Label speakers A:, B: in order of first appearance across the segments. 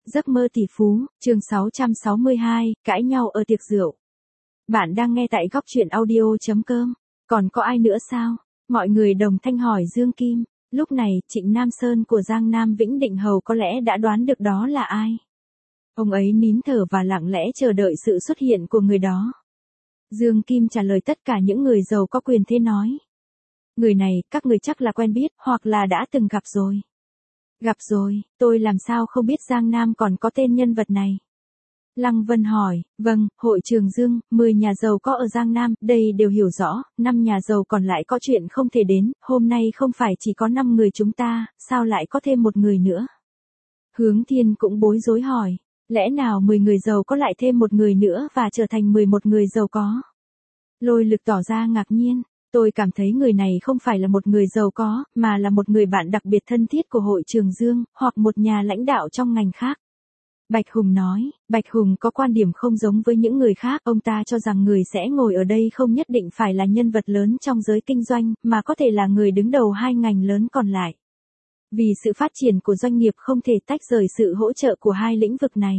A: Giấc mơ tỷ phú, chương 662, cãi nhau ở tiệc rượu. Bạn đang nghe tại góc truyện audio.com. Còn có ai nữa sao? Mọi người đồng thanh hỏi Dương Kim. Lúc này, Trịnh Nam Sơn của Giang Nam Vĩnh Định Hầu có lẽ đã đoán được đó là ai. Ông ấy nín thở và lặng lẽ chờ đợi sự xuất hiện của người đó. Dương Kim trả lời tất cả những người giàu có quyền thế nói. Người này, các người chắc là quen biết, hoặc là đã từng gặp rồi. Gặp rồi, tôi làm sao không biết Giang Nam còn có tên nhân vật này. Lăng Vân hỏi, vâng, hội Trường Dương, 10 nhà giàu có ở Giang Nam, đây đều hiểu rõ, 5 nhà giàu còn lại có chuyện không thể đến, hôm nay không phải chỉ có 5 người chúng ta, sao lại có thêm một người nữa. Hướng Thiên cũng bối rối hỏi, lẽ nào 10 người giàu có lại thêm một người nữa và trở thành 11 người giàu có. Lôi Lực tỏ ra ngạc nhiên. Tôi cảm thấy người này không phải là một người giàu có, mà là một người bạn đặc biệt thân thiết của hội Trường Dương, hoặc một nhà lãnh đạo trong ngành khác. Bạch Hùng nói, Bạch Hùng có quan điểm không giống với những người khác, ông ta cho rằng người sẽ ngồi ở đây không nhất định phải là nhân vật lớn trong giới kinh doanh, mà có thể là người đứng đầu hai ngành lớn còn lại. Vì sự phát triển của doanh nghiệp không thể tách rời sự hỗ trợ của hai lĩnh vực này.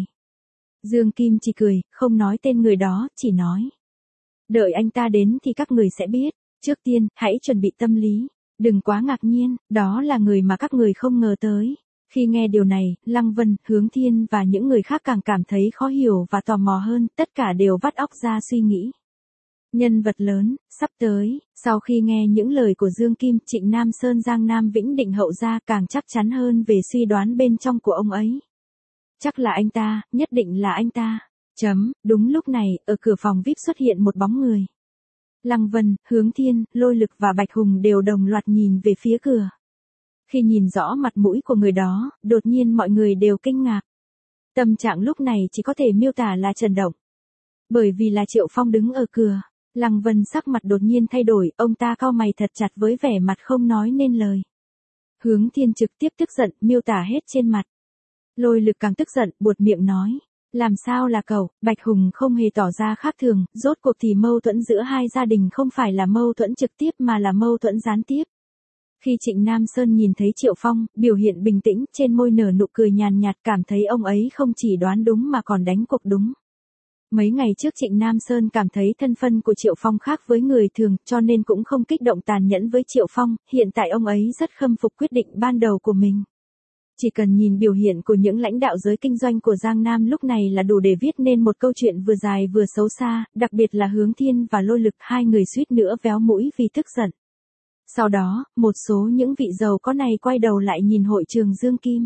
A: Dương Kim chỉ cười, không nói tên người đó, chỉ nói. Đợi anh ta đến thì các người sẽ biết. Trước tiên, hãy chuẩn bị tâm lý. Đừng quá ngạc nhiên, đó là người mà các người không ngờ tới. Khi nghe điều này, Lăng Vân, Hướng Thiên và những người khác càng cảm thấy khó hiểu và tò mò hơn, tất cả đều vắt óc ra suy nghĩ. Nhân vật lớn, sắp tới, sau khi nghe những lời của Dương Kim, Trịnh Nam Sơn Giang Nam Vĩnh Định Hậu ra càng chắc chắn hơn về suy đoán bên trong của ông ấy. Chắc là anh ta, nhất định là anh ta. Đúng lúc này, ở cửa phòng VIP xuất hiện một bóng người. Lăng Vân, Hướng Thiên, Lôi Lực và Bạch Hùng đều đồng loạt nhìn về phía cửa. Khi nhìn rõ mặt mũi của người đó, đột nhiên mọi người đều kinh ngạc. Tâm trạng lúc này chỉ có thể miêu tả là chấn động. Bởi vì là Triệu Phong đứng ở cửa, Lăng Vân sắc mặt đột nhiên thay đổi, ông ta cau mày thật chặt với vẻ mặt không nói nên lời. Hướng Thiên trực tiếp tức giận, miêu tả hết trên mặt. Lôi Lực càng tức giận, buột miệng nói. Làm sao là cậu? Bạch Hùng không hề tỏ ra khác thường, rốt cuộc thì mâu thuẫn giữa hai gia đình không phải là mâu thuẫn trực tiếp mà là mâu thuẫn gián tiếp. Khi Trịnh Nam Sơn nhìn thấy Triệu Phong, biểu hiện bình tĩnh, trên môi nở nụ cười nhàn nhạt, cảm thấy ông ấy không chỉ đoán đúng mà còn đánh cuộc đúng. Mấy ngày trước Trịnh Nam Sơn cảm thấy thân phận của Triệu Phong khác với người thường, cho nên cũng không kích động tàn nhẫn với Triệu Phong, hiện tại ông ấy rất khâm phục quyết định ban đầu của mình. Chỉ cần nhìn biểu hiện của những lãnh đạo giới kinh doanh của Giang Nam lúc này là đủ để viết nên một câu chuyện vừa dài vừa xấu xa, đặc biệt là Hướng Thiên và Lôi Lực, hai người suýt nữa véo mũi vì tức giận. Sau đó, một số những vị giàu có này quay đầu lại nhìn hội trường Dương Kim.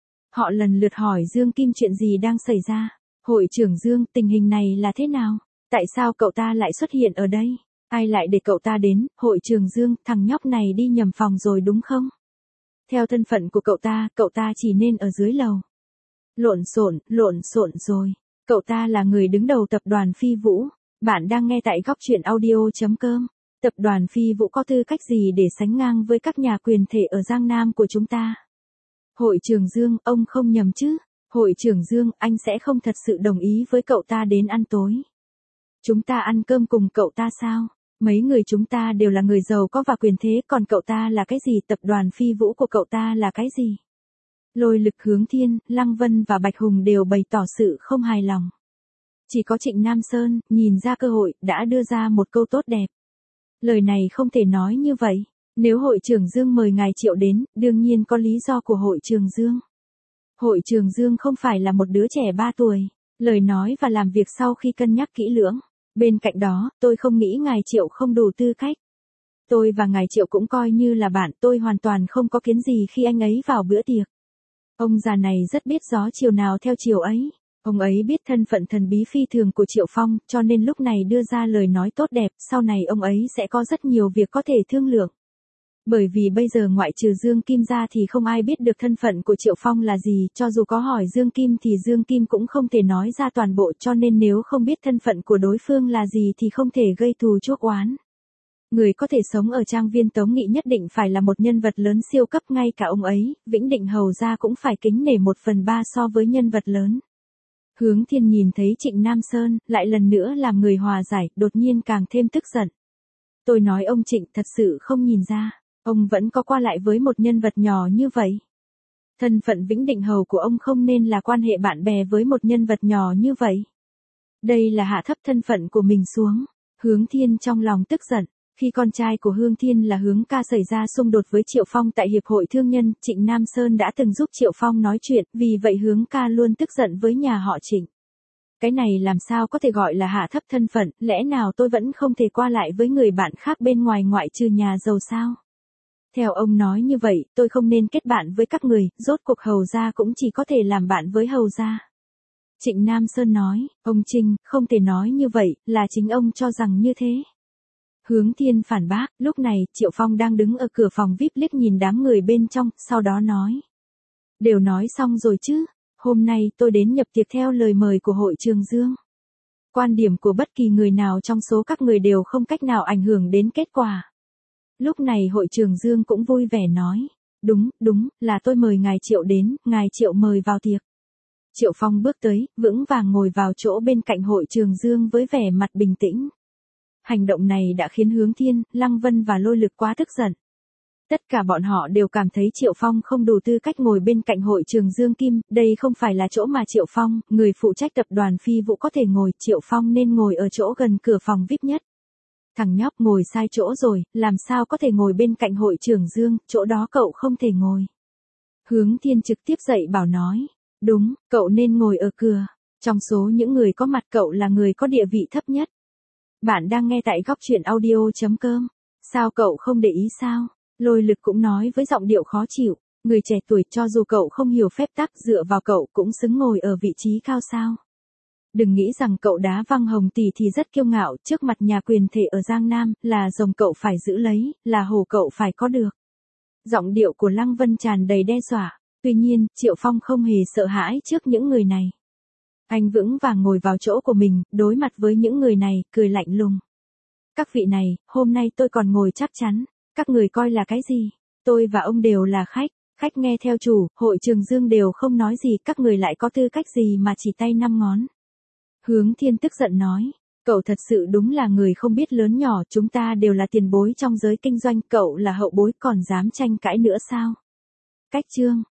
A: Họ lần lượt hỏi Dương Kim chuyện gì đang xảy ra. Hội trưởng Dương, tình hình này là thế nào? Tại sao cậu ta lại xuất hiện ở đây? Ai lại để cậu ta đến? Hội trưởng Dương, thằng nhóc này đi nhầm phòng rồi đúng không? Theo thân phận của cậu ta chỉ nên ở dưới lầu. Lộn xộn rồi. Cậu ta là người đứng đầu tập đoàn Phi Vũ. Bạn đang nghe tại góc truyện audio.com. Tập đoàn Phi Vũ có tư cách gì để sánh ngang với các nhà quyền thể ở Giang Nam của chúng ta? Hội trưởng Dương, ông không nhầm chứ? Hội trưởng Dương, anh sẽ không thật sự đồng ý với cậu ta đến ăn tối. Chúng ta ăn cơm cùng cậu ta sao? Mấy người chúng ta đều là người giàu có và quyền thế, còn cậu ta là cái gì? Tập đoàn Phi Vũ của cậu ta là cái gì? Lôi Lực, Hướng Thiên, Lăng Vân và Bạch Hùng đều bày tỏ sự không hài lòng. Chỉ có Trịnh Nam Sơn, nhìn ra cơ hội, đã đưa ra một câu tốt đẹp. Lời này không thể nói như vậy. Nếu hội trưởng Dương mời ngài Triệu đến, đương nhiên có lý do của hội trưởng Dương. Hội trưởng Dương không phải là một đứa trẻ 3 tuổi. Lời nói và làm việc sau khi cân nhắc kỹ lưỡng. Bên cạnh đó, tôi không nghĩ ngài Triệu không đủ tư cách. Tôi và ngài Triệu cũng coi như là bạn, tôi hoàn toàn không có kiến gì khi anh ấy vào bữa tiệc. Ông già này rất biết gió chiều nào theo chiều ấy. Ông ấy biết thân phận thần bí phi thường của Triệu Phong, cho nên lúc này đưa ra lời nói tốt đẹp, sau này ông ấy sẽ có rất nhiều việc có thể thương lượng. Bởi vì bây giờ ngoại trừ Dương Kim ra thì không ai biết được thân phận của Triệu Phong là gì, cho dù có hỏi Dương Kim thì Dương Kim cũng không thể nói ra toàn bộ, cho nên nếu không biết thân phận của đối phương là gì thì không thể gây thù chuốc oán. Người có thể sống ở trang viên Tống Nghị nhất định phải là một nhân vật lớn siêu cấp, ngay cả ông ấy, Vĩnh Định Hầu ra cũng phải kính nể 1/3 so với nhân vật lớn. Hướng Thiên nhìn thấy Trịnh Nam Sơn, lại lần nữa làm người hòa giải, đột nhiên càng thêm tức giận. Tôi nói ông Trịnh thật sự không nhìn ra, ông vẫn có qua lại với một nhân vật nhỏ như vậy. Thân phận Vĩnh Định Hầu của ông không nên là quan hệ bạn bè với một nhân vật nhỏ như vậy. Đây là hạ thấp thân phận của mình xuống. Hướng Thiên trong lòng tức giận. Khi con trai của Hướng Thiên là Hướng Ca xảy ra xung đột với Triệu Phong tại Hiệp hội Thương nhân, Trịnh Nam Sơn đã từng giúp Triệu Phong nói chuyện, vì vậy Hướng Ca luôn tức giận với nhà họ Trịnh. Cái này làm sao có thể gọi là hạ thấp thân phận, lẽ nào tôi vẫn không thể qua lại với người bạn khác bên ngoài ngoại trừ nhà giàu sao? Theo ông nói như vậy, tôi không nên kết bạn với các người, rốt cuộc Hầu gia cũng chỉ có thể làm bạn với Hầu gia. Trịnh Nam Sơn nói, ông Trinh, không thể nói như vậy, là chính ông cho rằng như thế. Hướng Thiên phản bác, lúc này, Triệu Phong đang đứng ở cửa phòng VIP liếc nhìn đám người bên trong, sau đó nói. Đều nói xong rồi chứ, hôm nay tôi đến nhập tiệc theo lời mời của hội Trường Dương. Quan điểm của bất kỳ người nào trong số các người đều không cách nào ảnh hưởng đến kết quả. Lúc này hội Trường Dương cũng vui vẻ nói, đúng, là tôi mời ngài Triệu đến, ngài Triệu mời vào tiệc. Triệu Phong bước tới, vững vàng ngồi vào chỗ bên cạnh hội Trường Dương với vẻ mặt bình tĩnh. Hành động này đã khiến Hướng Thiên, Lăng Vân và Lôi Lực quá tức giận. Tất cả bọn họ đều cảm thấy Triệu Phong không đủ tư cách ngồi bên cạnh hội Trường Dương Kim, đây không phải là chỗ mà Triệu Phong, người phụ trách tập đoàn Phi Vũ có thể ngồi, Triệu Phong nên ngồi ở chỗ gần cửa phòng VIP nhất. Thằng nhóc ngồi sai chỗ rồi, làm sao có thể ngồi bên cạnh hội Trường Dương, chỗ đó cậu không thể ngồi. Hướng Thiên trực tiếp dậy bảo nói, đúng, cậu nên ngồi ở cửa, trong số những người có mặt cậu là người có địa vị thấp nhất. Bạn đang nghe tại góc truyện audio.com, sao cậu không để ý sao? Lôi Lực cũng nói với giọng điệu khó chịu, người trẻ tuổi cho dù cậu không hiểu phép tắc dựa vào cậu cũng xứng ngồi ở vị trí cao sao. Đừng nghĩ rằng cậu đá văng Hồng tỷ thì rất kiêu ngạo, trước mặt nhà quyền thể ở Giang Nam, là rồng cậu phải giữ lấy, là hổ cậu phải có được. Giọng điệu của Lăng Vân tràn đầy đe dọa, tuy nhiên, Triệu Phong không hề sợ hãi trước những người này. Anh vững vàng ngồi vào chỗ của mình, đối mặt với những người này, cười lạnh lùng. Các vị này, hôm nay tôi còn ngồi chắc chắn, các người coi là cái gì? Tôi và ông đều là khách nghe theo chủ, hội Trường Dương đều không nói gì, các người lại có tư cách gì mà chỉ tay 5 ngón. Hướng Thiên tức giận nói, cậu thật sự đúng là người không biết lớn nhỏ, chúng ta đều là tiền bối trong giới kinh doanh, cậu là hậu bối còn dám tranh cãi nữa sao? Cách chương